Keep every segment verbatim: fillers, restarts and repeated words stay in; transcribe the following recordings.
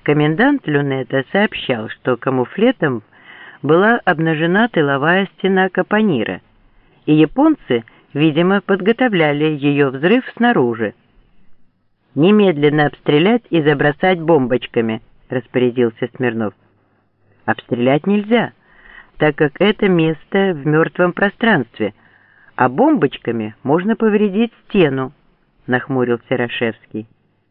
Комендант Люнета сообщал, что камуфлетом была обнажена тыловая стена Капонира, и японцы, видимо, подготовляли ее взрыв снаружи. «Немедленно обстрелять и забросать бомбочками», — распорядился Смирнов. «Обстрелять нельзя, так как это место в мертвом пространстве, а бомбочками можно повредить стену», — нахмурился Рашевский.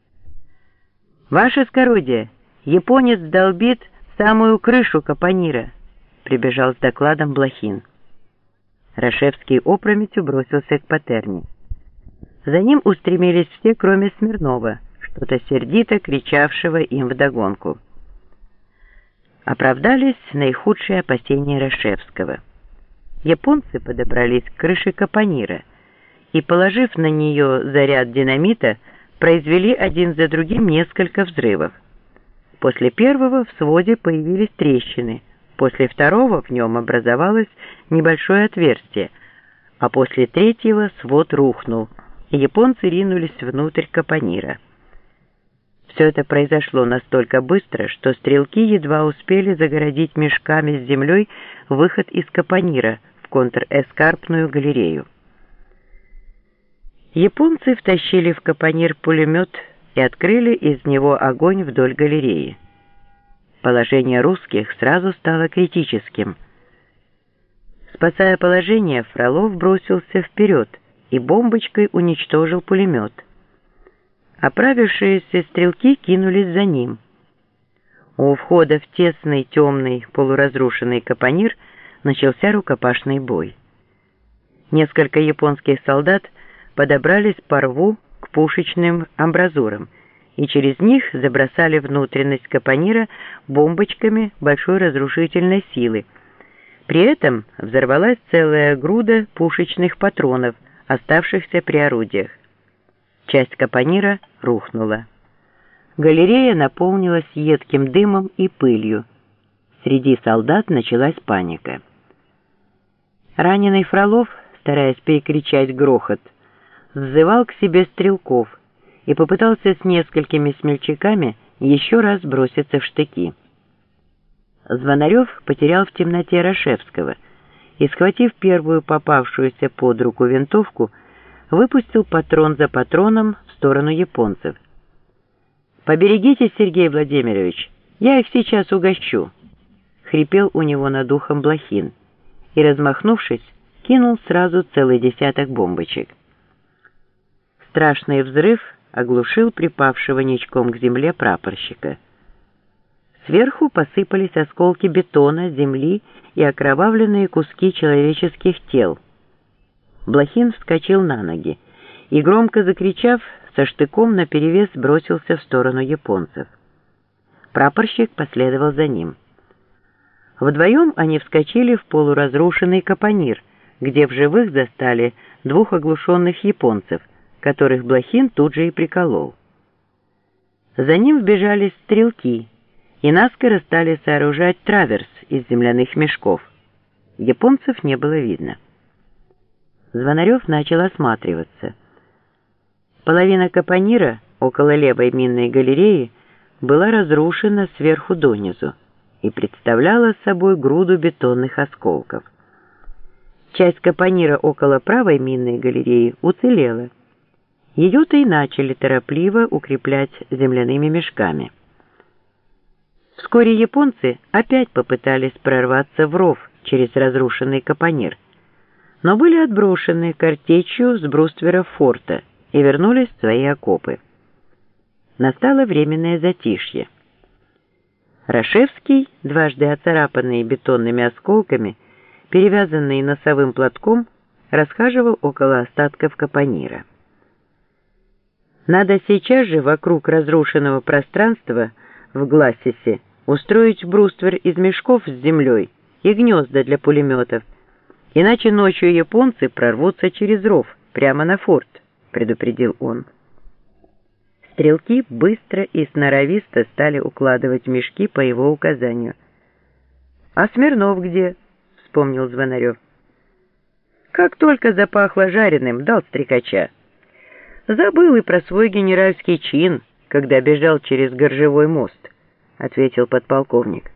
«Ваше скородие, японец долбит самую крышу Капонира», — прибежал с докладом Блохин. Рашевский опрометью бросился к Патерне. За ним устремились все, кроме Смирнова, что-то сердито кричавшего им вдогонку. Оправдались наихудшие опасения Рашевского. Японцы подобрались к крыше Капонира и, положив на нее заряд динамита, произвели один за другим несколько взрывов. После первого в своде появились трещины, после второго в нем образовалось небольшое отверстие, а после третьего свод рухнул, и японцы ринулись внутрь Капонира. Все это произошло настолько быстро, что стрелки едва успели загородить мешками с землей выход из Капонира в контр-эскарпную галерею. Японцы втащили в Капонир пулемет и открыли из него огонь вдоль галереи. Положение русских сразу стало критическим. Спасая положение, Фролов бросился вперед и бомбочкой уничтожил пулемет. Оправившиеся стрелки кинулись за ним. У входа в тесный, темный, полуразрушенный Капонир начался рукопашный бой. Несколько японских солдат подобрались по рву к пушечным амбразурам и через них забросали внутренность Капонира бомбочками большой разрушительной силы. При этом взорвалась целая груда пушечных патронов, оставшихся при орудиях. Часть Капонира рухнула. Галерея наполнилась едким дымом и пылью. Среди солдат началась паника. Раненый Фролов, стараясь перекричать грохот, взывал к себе стрелков и попытался с несколькими смельчаками еще раз броситься в штыки. Звонарев потерял в темноте Рашевского и, схватив первую попавшуюся под руку винтовку, выпустил патрон за патроном в сторону японцев. «Поберегитесь, Сергей Владимирович, я их сейчас угощу», — хрипел у него над ухом Блохин и, размахнувшись, кинул сразу целый десяток бомбочек. Страшный взрыв оглушил припавшего ничком к земле прапорщика. Сверху посыпались осколки бетона, земли и окровавленные куски человеческих тел. Блохин вскочил на ноги и, громко закричав, со штыком наперевес бросился в сторону японцев. Прапорщик последовал за ним. Вдвоем они вскочили в полуразрушенный Капонир, где в живых застали двух оглушенных японцев, которых Блохин тут же и приколол. За ним вбежали стрелки и наскоро стали сооружать траверс из земляных мешков. Японцев не было видно. Звонарев начал осматриваться. Половина Капонира около левой минной галереи была разрушена сверху донизу и представляла собой груду бетонных осколков. Часть Капонира около правой минной галереи уцелела. Ее-то и начали торопливо укреплять земляными мешками. Вскоре японцы опять попытались прорваться в ров через разрушенный Капонир, но были отброшены картечью с брустверов форта и вернулись в свои окопы. Настало временное затишье. Рашевский, дважды оцарапанный бетонными осколками, перевязанный носовым платком, расхаживал около остатков Капонира. Надо сейчас же вокруг разрушенного пространства в Глассисе устроить бруствер из мешков с землей и гнезда для пулеметов, иначе ночью японцы прорвутся через ров прямо на форт, предупредил он. Стрелки быстро и сноровисто стали укладывать мешки по его указанию. «А Смирнов где?» — вспомнил Звонарев. «Как только запахло жареным, дал стрекача. Забыл и про свой генеральский чин, когда бежал через Горжевой мост», — ответил подполковник.